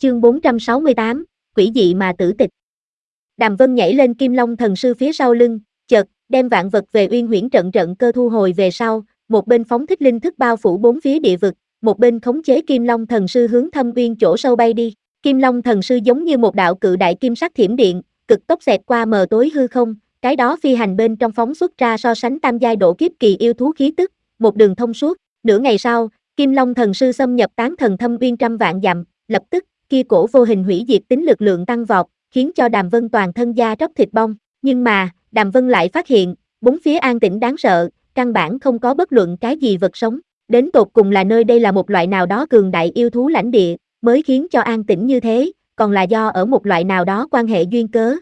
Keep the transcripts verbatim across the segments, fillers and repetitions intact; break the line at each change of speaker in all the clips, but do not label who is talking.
Chương bốn trăm sáu mươi tám, quỷ dị mà tử tịch. Đàm Vân nhảy lên Kim Long thần sư phía sau lưng, chợt đem vạn vật về Uyên Huyễn trận trận cơ thu hồi về sau, một bên phóng thích linh thức bao phủ bốn phía địa vực, một bên khống chế Kim Long thần sư hướng Thâm Uyên chỗ sâu bay đi. Kim Long thần sư giống như một đạo cự đại kim sắc thiểm điện, cực tốc xẹt qua mờ tối hư không, cái đó phi hành bên trong phóng xuất ra so sánh tam giai độ kiếp kỳ yêu thú khí tức, một đường thông suốt. Nửa ngày sau, Kim Long thần sư xâm nhập tán thần Thâm Uyên trăm vạn dặm, lập tức kia cổ vô hình hủy diệt tính lực lượng tăng vọt, khiến cho Đàm Vân toàn thân da róc thịt bong. Nhưng mà, Đàm Vân lại phát hiện, bốn phía an tĩnh đáng sợ, căn bản không có bất luận cái gì vật sống. Đến tột cùng là nơi đây là một loại nào đó cường đại yêu thú lãnh địa, mới khiến cho an tĩnh như thế, còn là do ở một loại nào đó quan hệ duyên cớ.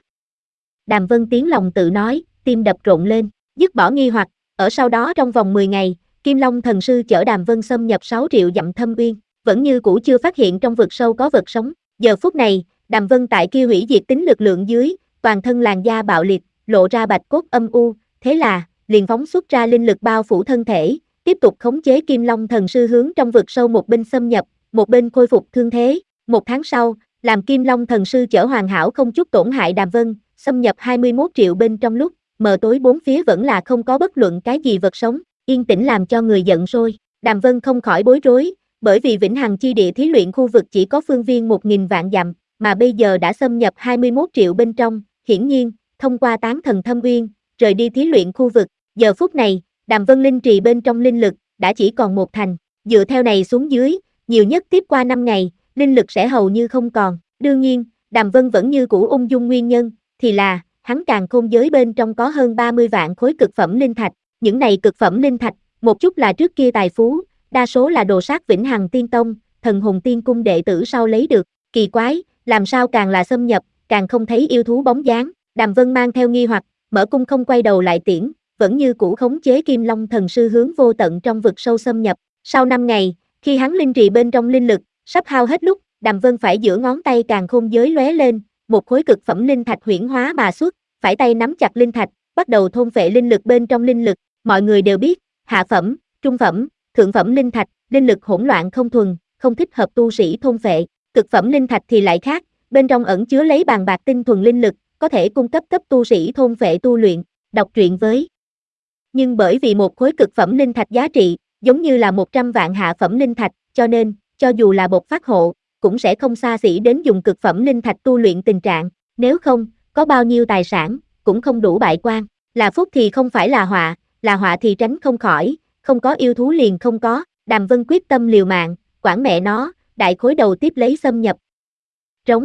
Đàm Vân tiếng lòng tự nói, tim đập rộn lên, dứt bỏ nghi hoặc, ở sau đó trong vòng mười ngày, Kim Long thần sư chở Đàm Vân xâm nhập sáu triệu dặm Thâm Uyên, vẫn như cũ chưa phát hiện trong vực sâu có vật sống. Giờ phút này, Đàm Vân tại kia hủy diệt tính lực lượng dưới, toàn thân làn da bạo liệt, lộ ra bạch cốt âm u, thế là, liền phóng xuất ra linh lực bao phủ thân thể, tiếp tục khống chế Kim Long thần sư hướng trong vực sâu một bên xâm nhập, một bên khôi phục thương thế. Một tháng sau, làm Kim Long thần sư chở hoàn hảo không chút tổn hại Đàm Vân, xâm nhập hai mươi mốt triệu bên trong lúc, mờ tối bốn phía vẫn là không có bất luận cái gì vật sống, yên tĩnh làm cho người giận sôi. Đàm Vân không khỏi bối rối, bởi vì Vĩnh Hằng chi địa thí luyện khu vực chỉ có phương viên một nghìn vạn dặm, mà bây giờ đã xâm nhập hai mươi mốt triệu bên trong, hiển nhiên, thông qua tán thần Thâm Uyên, rời đi thí luyện khu vực. Giờ phút này, Đàm Vân linh trì bên trong linh lực đã chỉ còn một thành, dựa theo này xuống dưới, nhiều nhất tiếp qua năm ngày, linh lực sẽ hầu như không còn. Đương nhiên, Đàm Vân vẫn như cũ ung dung nguyên nhân, thì là, hắn càn khôn giới bên trong có hơn ba mươi vạn khối cực phẩm linh thạch, những này cực phẩm linh thạch, một chút là trước kia tài phú, đa số là đồ sát Vĩnh Hằng Tiên Tông, Thần Hồn Tiên Cung đệ tử sau lấy được. Kỳ quái, làm sao càng là xâm nhập, càng không thấy yêu thú bóng dáng. Đàm Vân mang theo nghi hoặc, mở cung không quay đầu lại tiễn, vẫn như cũ khống chế Kim Long thần sư hướng vô tận trong vực sâu xâm nhập. Sau năm ngày, khi hắn linh trì bên trong linh lực sắp hao hết lúc, Đàm Vân phải giữa ngón tay càn khôn giới lóe lên, một khối cực phẩm linh thạch huyễn hóa mà xuất, phải tay nắm chặt linh thạch, bắt đầu thôn phệ linh lực bên trong linh lực. Mọi người đều biết, hạ phẩm, trung phẩm, thượng phẩm linh thạch, linh lực hỗn loạn không thuần, không thích hợp tu sĩ thôn phệ. Cực phẩm linh thạch thì lại khác, bên trong ẩn chứa lấy bàn bạc tinh thuần linh lực, có thể cung cấp cấp tu sĩ thôn phệ tu luyện. Đọc truyện với. Nhưng bởi vì một khối cực phẩm linh thạch giá trị, giống như là một trăm vạn hạ phẩm linh thạch, cho nên, cho dù là bộc phát hộ, cũng sẽ không xa xỉ đến dùng cực phẩm linh thạch tu luyện tình trạng, nếu không, có bao nhiêu tài sản, cũng không đủ bại quan. Là phúc thì không phải là họa, là họa thì tránh không khỏi, không có yêu thú liền không có. Đàm Vân quyết tâm liều mạng, quản mẹ nó, đại khối đầu tiếp lấy xâm nhập. Trống.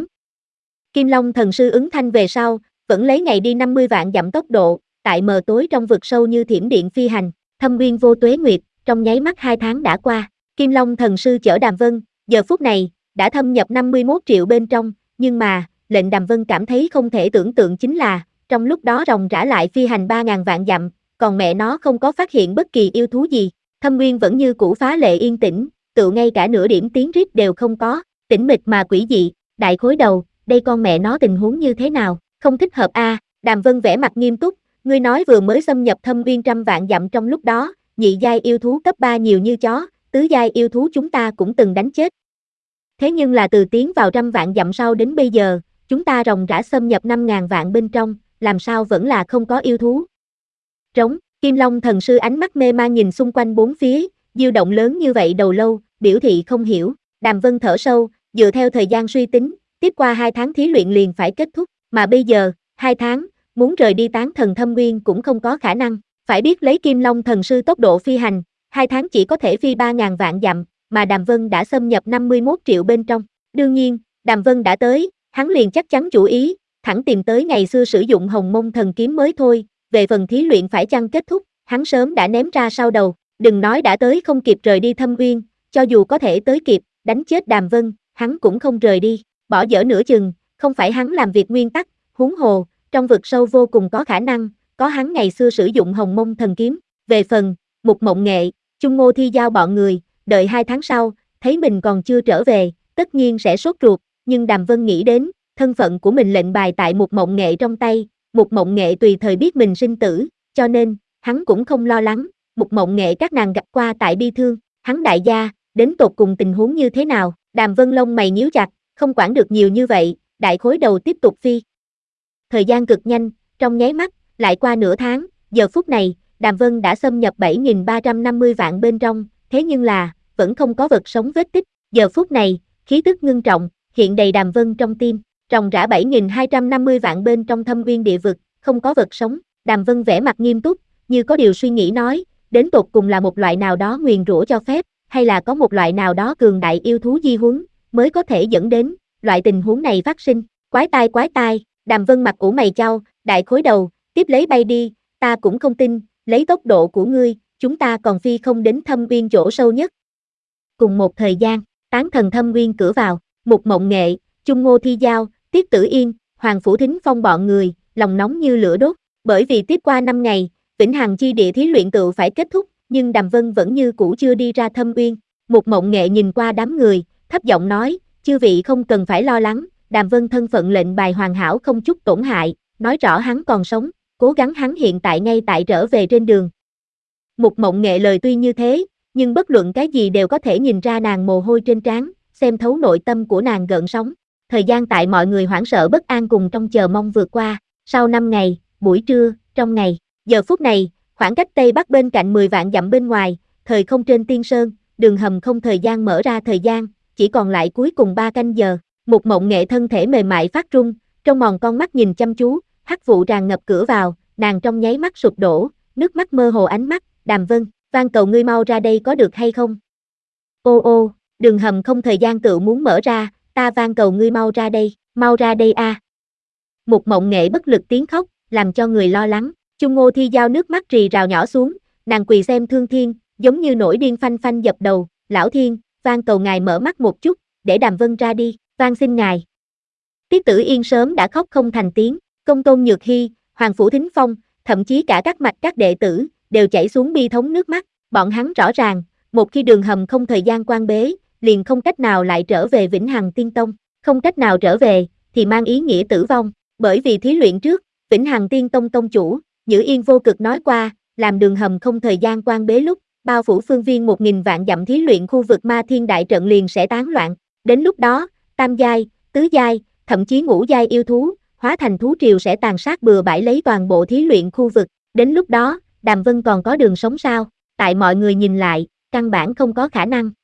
Kim Long thần sư ứng thanh về sau, vẫn lấy ngày đi năm mươi vạn dặm tốc độ, tại mờ tối trong vực sâu như thiểm điện phi hành. Thâm Uyên vô tuế nguyệt, trong nháy mắt hai tháng đã qua. Kim Long thần sư chở Đàm Vân, giờ phút này, đã thâm nhập năm mươi mốt triệu bên trong, nhưng mà, lệnh Đàm Vân cảm thấy không thể tưởng tượng chính là, trong lúc đó ròng rã lại phi hành ba ngàn vạn dặm, còn mẹ nó không có phát hiện bất kỳ yêu thú gì. Thâm Uyên vẫn như cũ phá lệ yên tĩnh, tự ngay cả nửa điểm tiếng rít đều không có, tĩnh mịch mà quỷ dị. Đại khối đầu, đây con mẹ nó tình huống như thế nào, không thích hợp a. À. Đàm Vân vẻ mặt nghiêm túc, ngươi nói vừa mới xâm nhập Thâm Uyên trăm vạn dặm trong lúc đó, nhị giai yêu thú cấp ba nhiều như chó, tứ giai yêu thú chúng ta cũng từng đánh chết. Thế nhưng là từ tiến vào trăm vạn dặm sau đến bây giờ, chúng ta ròng rã xâm nhập năm ngàn vạn bên trong, làm sao vẫn là không có yêu thú. Trống. Kim Long thần sư ánh mắt mê man nhìn xung quanh bốn phía, diêu động lớn như vậy đầu lâu, biểu thị không hiểu. Đàm Vân thở sâu, dựa theo thời gian suy tính, tiếp qua hai tháng thí luyện liền phải kết thúc, mà bây giờ, hai tháng, muốn rời đi tán thần Thâm Uyên cũng không có khả năng. Phải biết lấy Kim Long thần sư tốc độ phi hành, hai tháng chỉ có thể phi ba ngàn vạn dặm, mà Đàm Vân đã xâm nhập năm mươi mốt triệu bên trong. Đương nhiên, Đàm Vân đã tới, hắn liền chắc chắn chủ ý, thẳng tìm tới ngày xưa sử dụng Hồng Mông thần kiếm mới thôi. Về phần thí luyện phải chăng kết thúc, hắn sớm đã ném ra sau đầu, đừng nói đã tới không kịp rời đi Thâm Uyên, cho dù có thể tới kịp, đánh chết Đàm Vân, hắn cũng không rời đi, bỏ dở nửa chừng, không phải hắn làm việc nguyên tắc, huống hồ, trong vực sâu vô cùng có khả năng, có hắn ngày xưa sử dụng Hồng Mông thần kiếm. Về phần, Mục Mộng Nghệ, Chung Ngô Thi Giao bọn người, đợi hai tháng sau, thấy mình còn chưa trở về, tất nhiên sẽ sốt ruột, nhưng Đàm Vân nghĩ đến, thân phận của mình lệnh bài tại Mục Mộng Nghệ trong tay, Mục Mộng Nghệ tùy thời biết mình sinh tử, cho nên, hắn cũng không lo lắng. Mục Mộng Nghệ các nàng gặp qua tại bi thương, hắn đại gia, đến tột cùng tình huống như thế nào. Đàm Vân lông mày nhíu chặt, Không quản được nhiều như vậy, đại khối đầu tiếp tục phi. Thời gian cực nhanh, trong nháy mắt, lại qua nửa tháng, giờ phút này, Đàm Vân đã xâm nhập bảy nghìn ba trăm năm mươi vạn bên trong, thế nhưng là, vẫn không có vật sống vết tích. Giờ phút này, khí tức ngưng trọng, hiện đầy Đàm Vân trong tim, ròng rã bảy nghìn hai trăm năm mươi vạn bên trong thâm uyên địa vực, không có vật sống. Đàm Vân vẻ mặt nghiêm túc, như có điều suy nghĩ nói, đến tột cùng là một loại nào đó nguyền rủa cho phép, hay là có một loại nào đó cường đại yêu thú di huấn, mới có thể dẫn đến loại tình huống này phát sinh. Quái tai quái tai, Đàm Vân mặt ủ mày chau, đại khối đầu, tiếp lấy bay đi, ta cũng không tin, lấy tốc độ của ngươi, chúng ta còn phi không đến thâm uyên chỗ sâu nhất. Cùng một thời gian, tán thần thâm uyên cửa vào, Mục Mộng Nghệ, Chung Ngô Thi Giao, Tiết Tử Yên, Hoàng Phủ Thính Phong bọn người, lòng nóng như lửa đốt, bởi vì tiếp qua năm ngày, Vĩnh Hằng chi địa thí luyện tựu phải kết thúc, nhưng Đàm Vân vẫn như cũ chưa đi ra thâm uyên. Mục Mộng Nghệ nhìn qua đám người, thấp giọng nói, chư vị không cần phải lo lắng, Đàm Vân thân phận lệnh bài hoàn hảo không chút tổn hại, nói rõ hắn còn sống, cố gắng hắn hiện tại ngay tại trở về trên đường. Mục Mộng Nghệ lời tuy như thế, nhưng bất luận cái gì đều có thể nhìn ra nàng mồ hôi trên trán, xem thấu nội tâm của nàng gợn sóng. Thời gian tại mọi người hoảng sợ bất an cùng trong chờ mong vượt qua, sau năm ngày, buổi trưa, trong ngày, giờ phút này, khoảng cách Tây Bắc bên cạnh mười vạn dặm bên ngoài, thời không trên Tiên Sơn, đường hầm không thời gian mở ra thời gian, chỉ còn lại cuối cùng ba canh giờ. Mục Mộng Nghệ thân thể mềm mại phát run, trong mòn con mắt nhìn chăm chú, hắc vụ tràn ngập cửa vào, nàng trong nháy mắt sụp đổ, nước mắt mơ hồ ánh mắt, Đàm Vân, van cầu ngươi mau ra đây có được hay không? Ô ô, đường hầm không thời gian tự muốn mở ra, ta van cầu ngươi mau ra đây, mau ra đây a. À. Mục Mộng Nghệ bất lực tiếng khóc, làm cho người lo lắng. Chung Ngô Thi Giao nước mắt rì rào nhỏ xuống, nàng quỳ xem Thương Thiên, giống như nổi điên phanh phanh dập đầu, lão thiên, van cầu ngài mở mắt một chút, để Đàm Vân ra đi, van xin ngài. Tiết Tử Yên sớm đã khóc không thành tiếng, Công Tôn Nhược Hy, Hoàng Phủ Thính Phong, thậm chí cả các mạch các đệ tử, đều chảy xuống bi thống nước mắt, bọn hắn rõ ràng, một khi đường hầm không thời gian quan bế, liền không cách nào lại trở về Vĩnh Hằng Tiên Tông, không cách nào trở về, thì mang ý nghĩa tử vong, bởi vì thí luyện trước, Vĩnh Hằng Tiên Tông tông chủ, Nhữ Yên Vô Cực nói qua, làm đường hầm không thời gian quan bế lúc, bao phủ phương viên một nghìn vạn dặm thí luyện khu vực Ma Thiên Đại Trận liền sẽ tán loạn, đến lúc đó, tam giai, tứ giai, thậm chí ngũ giai yêu thú, hóa thành thú triều sẽ tàn sát bừa bãi lấy toàn bộ thí luyện khu vực, đến lúc đó, Đàm Vân còn có đường sống sao? Tại mọi người nhìn lại, căn bản không có khả năng.